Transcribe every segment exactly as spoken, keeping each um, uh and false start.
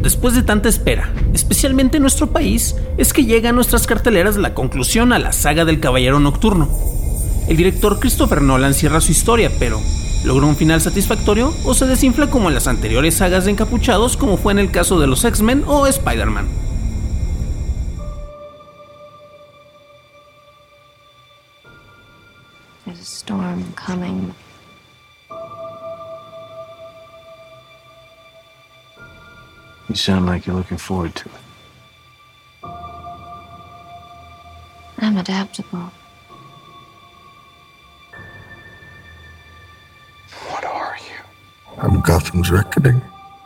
después de tanta espera, especialmente en nuestro país, es que llega a nuestras carteleras la conclusión a la saga del Caballero Nocturno. El director Christopher Nolan cierra su historia, pero ¿logra un final satisfactorio o se desinfla como en las anteriores sagas de encapuchados, como fue en el caso de los X-Men o Spider-Man? There's a storm coming. You sound like you're looking forward to it. I'm adaptable. What are you? I'm Gotham's Reckoning.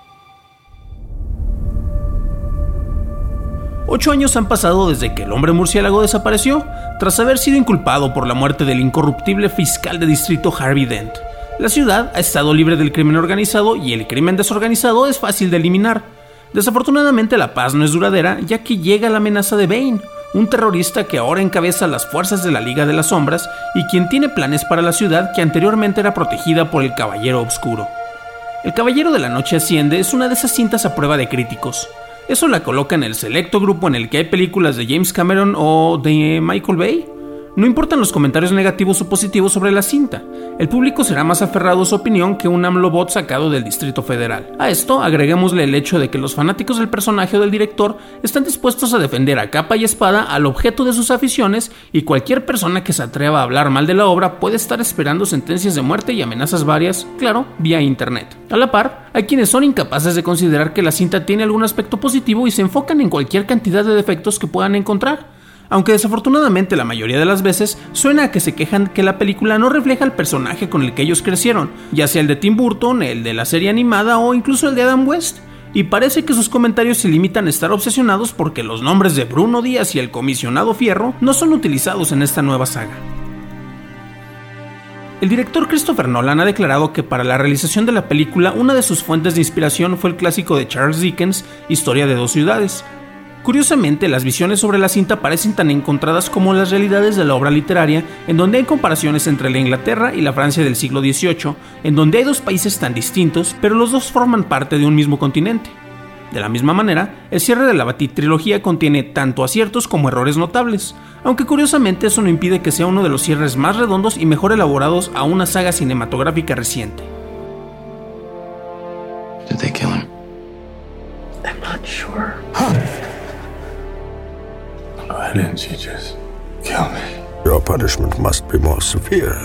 Ocho años han pasado desde que el hombre murciélago desapareció, tras haber sido inculpado por la muerte del incorruptible fiscal de distrito Harvey Dent. La ciudad ha estado libre del crimen organizado y el crimen desorganizado es fácil de eliminar. Desafortunadamente la paz no es duradera, ya que llega la amenaza de Bane, un terrorista que ahora encabeza las fuerzas de la Liga de las Sombras y quien tiene planes para la ciudad que anteriormente era protegida por el Caballero Oscuro. El Caballero de la Noche Asciende es una de esas cintas a prueba de críticos. Eso la coloca en el selecto grupo en el que hay películas de James Cameron o de Michael Bay. No importan los comentarios negativos o positivos sobre la cinta, el público será más aferrado a su opinión que un AMLO-bot sacado del Distrito Federal. A esto agreguémosle el hecho de que los fanáticos del personaje o del director están dispuestos a defender a capa y espada al objeto de sus aficiones, y cualquier persona que se atreva a hablar mal de la obra puede estar esperando sentencias de muerte y amenazas varias, claro, vía internet. A la par, hay quienes son incapaces de considerar que la cinta tiene algún aspecto positivo y se enfocan en cualquier cantidad de defectos que puedan encontrar. Aunque desafortunadamente la mayoría de las veces suena a que se quejan que la película no refleja el personaje con el que ellos crecieron, ya sea el de Tim Burton, el de la serie animada o incluso el de Adam West, y parece que sus comentarios se limitan a estar obsesionados porque los nombres de Bruno Díaz y el comisionado Fierro no son utilizados en esta nueva saga. El director Christopher Nolan ha declarado que para la realización de la película una de sus fuentes de inspiración fue el clásico de Charles Dickens, Historia de dos ciudades. Curiosamente, las visiones sobre la cinta parecen tan encontradas como las realidades de la obra literaria, en donde hay comparaciones entre la Inglaterra y la Francia del siglo dieciocho, en donde hay dos países tan distintos, pero los dos forman parte de un mismo continente. De la misma manera, el cierre de la Batitrilogía contiene tanto aciertos como errores notables, aunque curiosamente eso no impide que sea uno de los cierres más redondos y mejor elaborados a una saga cinematográfica reciente. Did they kill him? I'm not sure. Why didn't you just kill me? Your punishment must be more severe.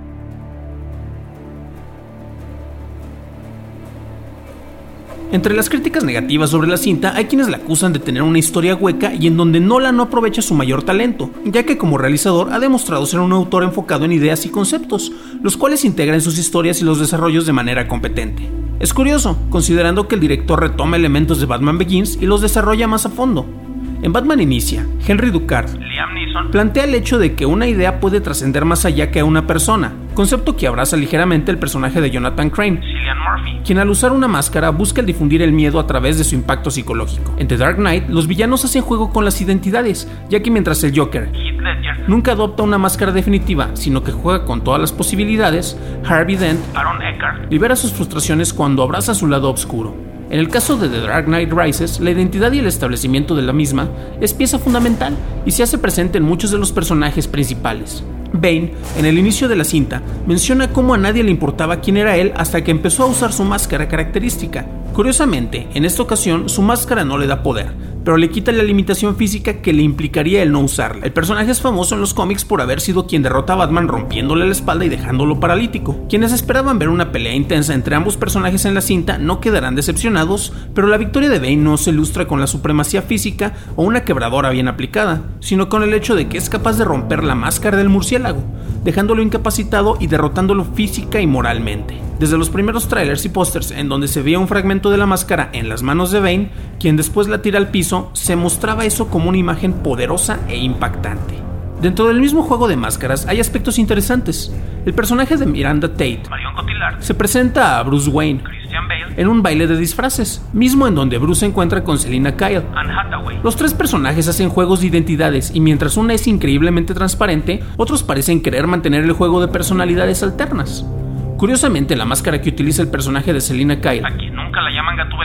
Entre las críticas negativas sobre la cinta hay quienes la acusan de tener una historia hueca y en donde Nolan no aprovecha su mayor talento, ya que como realizador ha demostrado ser un autor enfocado en ideas y conceptos, los cuales integra en sus historias y los desarrollos de manera competente. Es curioso, considerando que el director retoma elementos de Batman Begins y los desarrolla más a fondo. En Batman Inicia, Henry Ducard, Liam Neeson, plantea el hecho de que una idea puede trascender más allá que a una persona, concepto que abraza ligeramente el personaje de Jonathan Crane, Cillian Murphy, quien al usar una máscara busca el difundir el miedo a través de su impacto psicológico. En The Dark Knight, los villanos hacen juego con las identidades, ya que mientras el Joker, Heath Ledger, nunca adopta una máscara definitiva, sino que juega con todas las posibilidades, Harvey Dent, Aaron Eckhart, libera sus frustraciones cuando abraza su lado oscuro. En el caso de The Dark Knight Rises, la identidad y el establecimiento de la misma es pieza fundamental y se hace presente en muchos de los personajes principales. Bane, en el inicio de la cinta, menciona cómo a nadie le importaba quién era él hasta que empezó a usar su máscara característica. Curiosamente, en esta ocasión su máscara no le da poder, pero le quita la limitación física que le implicaría el no usarla. El personaje es famoso en los cómics por haber sido quien derrota a Batman rompiéndole la espalda y dejándolo paralítico. Quienes esperaban ver una pelea intensa entre ambos personajes en la cinta no quedarán decepcionados, pero la victoria de Bane no se ilustra con la supremacía física o una quebradora bien aplicada, sino con el hecho de que es capaz de romper la máscara del murciélago, dejándolo incapacitado y derrotándolo física y moralmente. Desde los primeros trailers y pósters en donde se veía un fragmento de la máscara en las manos de Bane, quien después la tira al piso, se mostraba eso como una imagen poderosa e impactante. Dentro del mismo juego de máscaras hay aspectos interesantes. El personaje de Miranda Tate, Marion Cotillard, se presenta a Bruce Wayne, Christian Bale, en un baile de disfraces, mismo en donde Bruce se encuentra con Selina Kyle, Anne Hathaway. Los tres personajes hacen juegos de identidades y mientras una es increíblemente transparente, otros parecen querer mantener el juego de personalidades alternas. Curiosamente, la máscara que utiliza el personaje de Selina Kyle, a quien nunca la llaman Gatúbela en la película,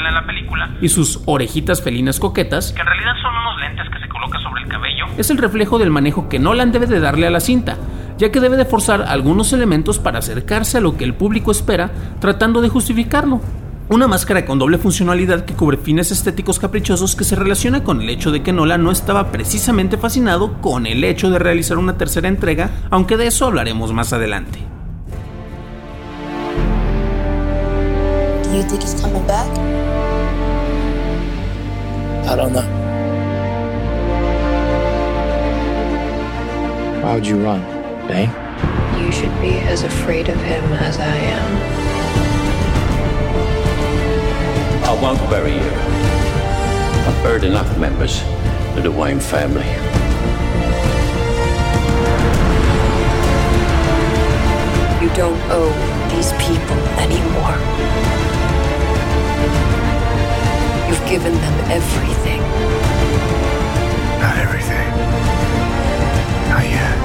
película, y sus orejitas felinas coquetas, que en realidad son unos lentes que se coloca sobre el cabello, es el reflejo del manejo que Nolan debe de darle a la cinta, ya que debe de forzar algunos elementos para acercarse a lo que el público espera, tratando de justificarlo. Una máscara con doble funcionalidad que cubre fines estéticos caprichosos que se relaciona con el hecho de que Nolan no estaba precisamente fascinado con el hecho de realizar una tercera entrega, aunque de eso hablaremos más adelante. Do you think he's coming back? I don't know. Why would you run, Bane? You should be as afraid of him as I am. I won't bury you. I've buried enough members of the Wayne family. You don't owe these people anymore. You've given them everything. Not everything. Not yet.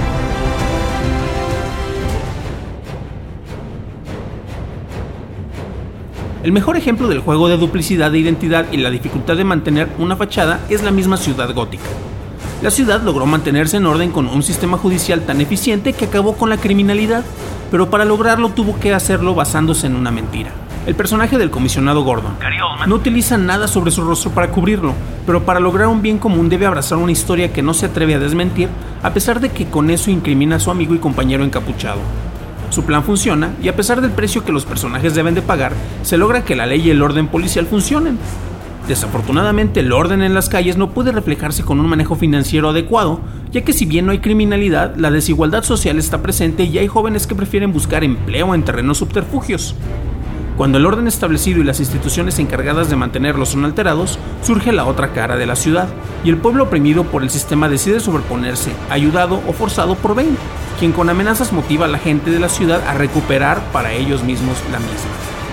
El mejor ejemplo del juego de duplicidad de identidad y la dificultad de mantener una fachada es la misma ciudad gótica. La ciudad logró mantenerse en orden con un sistema judicial tan eficiente que acabó con la criminalidad, pero para lograrlo tuvo que hacerlo basándose en una mentira. El personaje del comisionado Gordon, Gary Oldman, no utiliza nada sobre su rostro para cubrirlo, pero para lograr un bien común debe abrazar una historia que no se atreve a desmentir, a pesar de que con eso incrimina a su amigo y compañero encapuchado. Su plan funciona y a pesar del precio que los personajes deben de pagar, se logra que la ley y el orden policial funcionen. Desafortunadamente, el orden en las calles no puede reflejarse con un manejo financiero adecuado, ya que si bien no hay criminalidad, la desigualdad social está presente y hay jóvenes que prefieren buscar empleo en terrenos subterfugios. Cuando el orden establecido y las instituciones encargadas de mantenerlo son alterados, surge la otra cara de la ciudad, y el pueblo oprimido por el sistema decide sobreponerse, ayudado o forzado por Bane, quien con amenazas motiva a la gente de la ciudad a recuperar para ellos mismos la misma.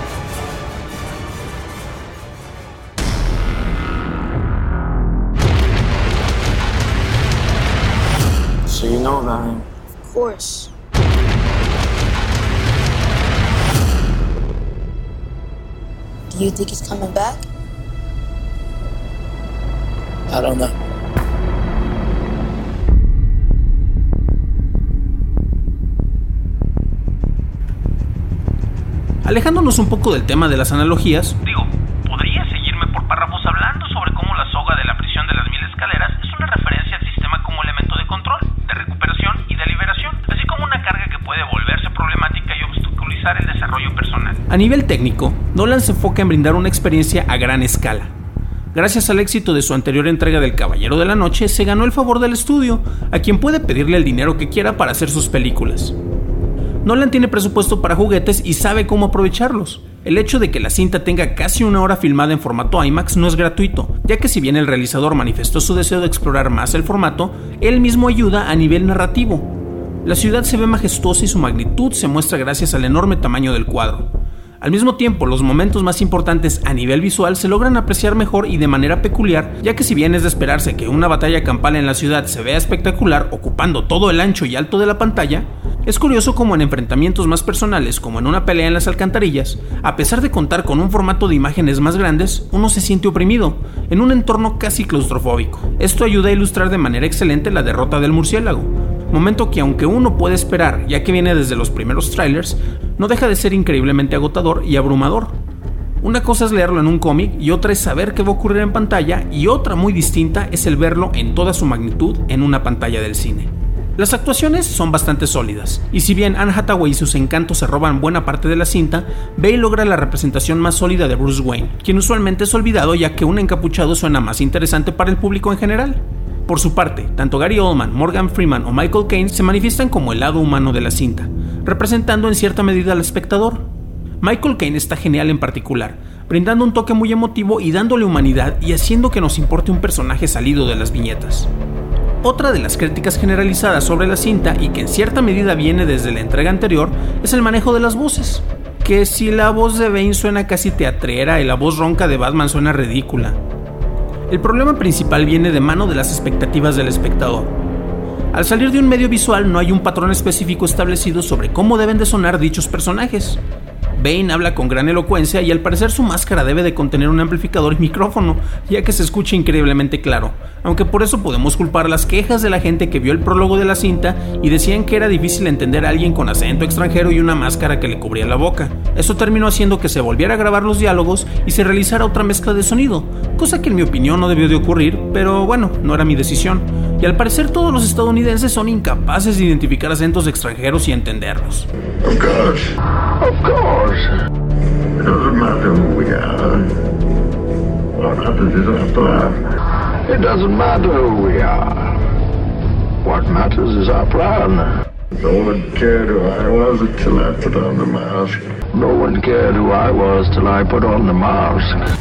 So you know about him? Of course. Do you think he's coming back? I don't know. Alejándonos un poco del tema de las analogías, digo, podría seguirme por párrafos hablando sobre cómo la soga de la prisión de las mil escaleras es una referencia al sistema como elemento de control, de recuperación y de liberación, así como una carga que puede volverse problemática y obstaculizar el desarrollo personal. A nivel técnico, Nolan se enfoca en brindar una experiencia a gran escala. Gracias al éxito de su anterior entrega del Caballero de la Noche, se ganó el favor del estudio, a quien puede pedirle el dinero que quiera para hacer sus películas. Nolan tiene presupuesto para juguetes y sabe cómo aprovecharlos. El hecho de que la cinta tenga casi una hora filmada en formato IMAX no es gratuito, ya que si bien el realizador manifestó su deseo de explorar más el formato, él mismo ayuda a nivel narrativo. La ciudad se ve majestuosa y su magnitud se muestra gracias al enorme tamaño del cuadro. Al mismo tiempo, los momentos más importantes a nivel visual se logran apreciar mejor y de manera peculiar, ya que si bien es de esperarse que una batalla campal en la ciudad se vea espectacular, ocupando todo el ancho y alto de la pantalla, es curioso como en enfrentamientos más personales, como en una pelea en las alcantarillas, a pesar de contar con un formato de imágenes más grandes, uno se siente oprimido, en un entorno casi claustrofóbico. Esto ayuda a ilustrar de manera excelente la derrota del murciélago, momento que aunque uno puede esperar, ya que viene desde los primeros trailers, no deja de ser increíblemente agotador y abrumador. Una cosa es leerlo en un cómic y otra es saber qué va a ocurrir en pantalla, y otra muy distinta es el verlo en toda su magnitud en una pantalla del cine. Las actuaciones son bastante sólidas, y si bien Anne Hathaway y sus encantos se roban buena parte de la cinta, Bale logra la representación más sólida de Bruce Wayne, quien usualmente es olvidado ya que un encapuchado suena más interesante para el público en general. Por su parte, tanto Gary Oldman, Morgan Freeman o Michael Caine se manifiestan como el lado humano de la cinta, representando en cierta medida al espectador. Michael Caine está genial en particular, brindando un toque muy emotivo y dándole humanidad y haciendo que nos importe un personaje salido de las viñetas. Otra de las críticas generalizadas sobre la cinta, y que en cierta medida viene desde la entrega anterior, es el manejo de las voces. Que si la voz de Bane suena casi teatrera y la voz ronca de Batman suena ridícula. El problema principal viene de mano de las expectativas del espectador. Al salir de un medio visual no hay un patrón específico establecido sobre cómo deben de sonar dichos personajes. Bane habla con gran elocuencia y al parecer su máscara debe de contener un amplificador y micrófono, ya que se escucha increíblemente claro, aunque por eso podemos culpar las quejas de la gente que vio el prólogo de la cinta y decían que era difícil entender a alguien con acento extranjero y una máscara que le cubría la boca. Eso terminó haciendo que se volviera a grabar los diálogos y se realizara otra mezcla de sonido, cosa que en mi opinión no debió de ocurrir, pero bueno, no era mi decisión. Y al parecer todos los estadounidenses son incapaces de identificar acentos extranjeros y entenderlos. Of course. Of course. It doesn't matter who we are. What matters is our plan. It doesn't matter who we are. What matters is our plan. No one cared who I was until I put on the mask. No one cared who I was till I put on the mask.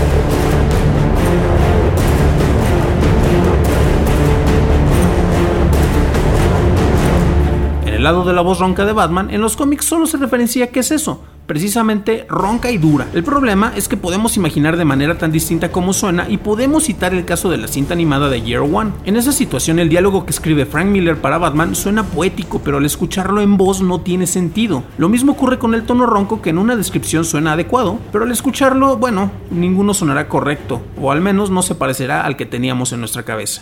En el lado de la voz ronca de Batman, en los cómics solo se referencia qué es eso, precisamente ronca y dura. El problema es que podemos imaginar de manera tan distinta cómo suena y podemos citar el caso de la cinta animada de Year One. En esa situación el diálogo que escribe Frank Miller para Batman suena poético, pero al escucharlo en voz no tiene sentido. Lo mismo ocurre con el tono ronco, que en una descripción suena adecuado, pero al escucharlo, bueno, ninguno sonará correcto, o al menos no se parecerá al que teníamos en nuestra cabeza.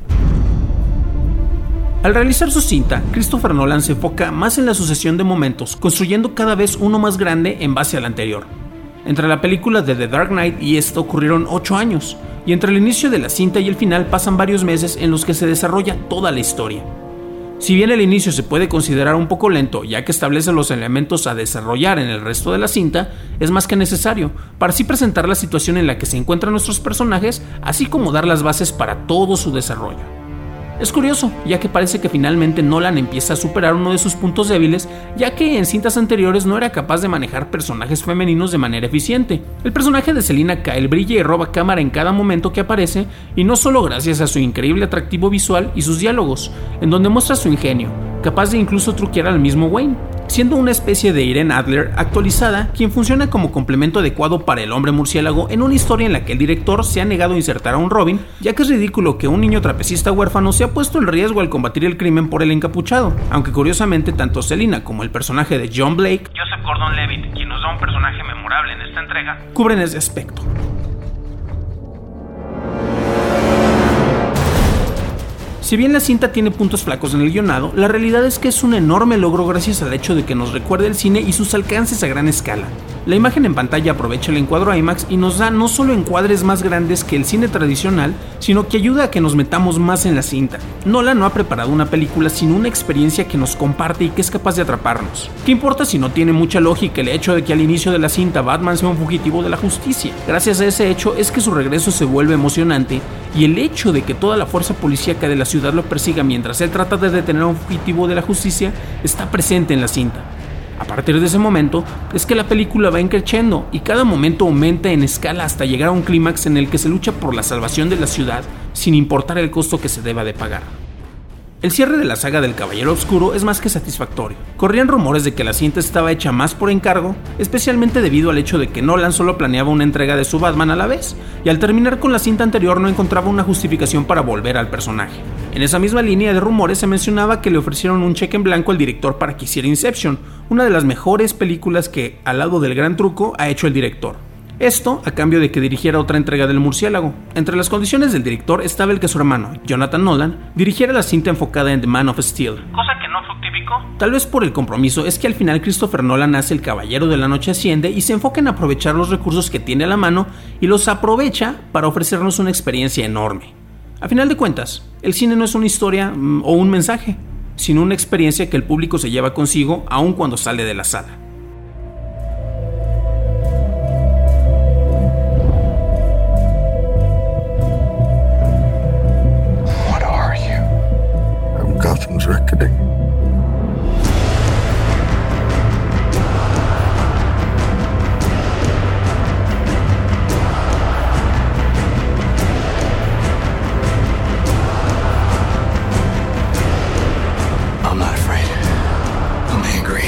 Al realizar su cinta, Christopher Nolan se enfoca más en la sucesión de momentos, construyendo cada vez uno más grande en base al anterior. Entre la película de The Dark Knight y esta ocurrieron ocho años, y entre el inicio de la cinta y el final pasan varios meses en los que se desarrolla toda la historia. Si bien el inicio se puede considerar un poco lento, ya que establece los elementos a desarrollar en el resto de la cinta, es más que necesario, para así presentar la situación en la que se encuentran nuestros personajes, así como dar las bases para todo su desarrollo. Es curioso, ya que parece que finalmente Nolan empieza a superar uno de sus puntos débiles, ya que en cintas anteriores no era capaz de manejar personajes femeninos de manera eficiente. El personaje de Selina Kyle brilla y roba cámara en cada momento que aparece, y no solo gracias a su increíble atractivo visual y sus diálogos, en donde muestra su ingenio, capaz de incluso truquear al mismo Wayne, siendo una especie de Irene Adler actualizada, quien funciona como complemento adecuado para el hombre murciélago en una historia en la que el director se ha negado a insertar a un Robin, ya que es ridículo que un niño trapecista huérfano se ha puesto en riesgo al combatir el crimen por el encapuchado, aunque curiosamente tanto Selina como el personaje de John Blake, Joseph Gordon-Levitt, quien nos da un personaje memorable en esta entrega, cubren ese aspecto. Si bien la cinta tiene puntos flacos en el guionado, la realidad es que es un enorme logro gracias al hecho de que nos recuerda el cine y sus alcances a gran escala. La imagen en pantalla aprovecha el encuadro IMAX y nos da no solo encuadres más grandes que el cine tradicional, sino que ayuda a que nos metamos más en la cinta. Nolan no ha preparado una película sino una experiencia que nos comparte y que es capaz de atraparnos. ¿Qué importa si no tiene mucha lógica el hecho de que al inicio de la cinta Batman sea un fugitivo de la justicia? Gracias a ese hecho es que su regreso se vuelve emocionante, y el hecho de que toda la fuerza policíaca de la ciudad lo persiga mientras él trata de detener a un fugitivo de la justicia está presente en la cinta. A partir de ese momento es que la película va increciendo y cada momento aumenta en escala hasta llegar a un clímax en el que se lucha por la salvación de la ciudad sin importar el costo que se deba de pagar. El cierre de la saga del Caballero Oscuro es más que satisfactorio. Corrían rumores de que la cinta estaba hecha más por encargo, especialmente debido al hecho de que Nolan solo planeaba una entrega de su Batman a la vez, y al terminar con la cinta anterior no encontraba una justificación para volver al personaje. En esa misma línea de rumores se mencionaba que le ofrecieron un cheque en blanco al director para que hiciera Inception, una de las mejores películas que, al lado del gran truco, ha hecho el director. Esto a cambio de que dirigiera otra entrega del Murciélago. Entre las condiciones del director estaba el que su hermano, Jonathan Nolan, dirigiera la cinta enfocada en The Man of Steel, cosa que no fructificó. Tal vez por el compromiso es que al final Christopher Nolan hace El Caballero de la Noche Asciende y se enfoca en aprovechar los recursos que tiene a la mano y los aprovecha para ofrecernos una experiencia enorme. A final de cuentas, el cine no es una historia mm, o un mensaje, sino una experiencia que el público se lleva consigo aun cuando sale de la sala. Gotham's reckoning. I'm not afraid. I'm angry.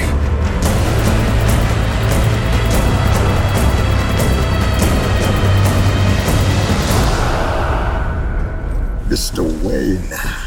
Mister Wayne.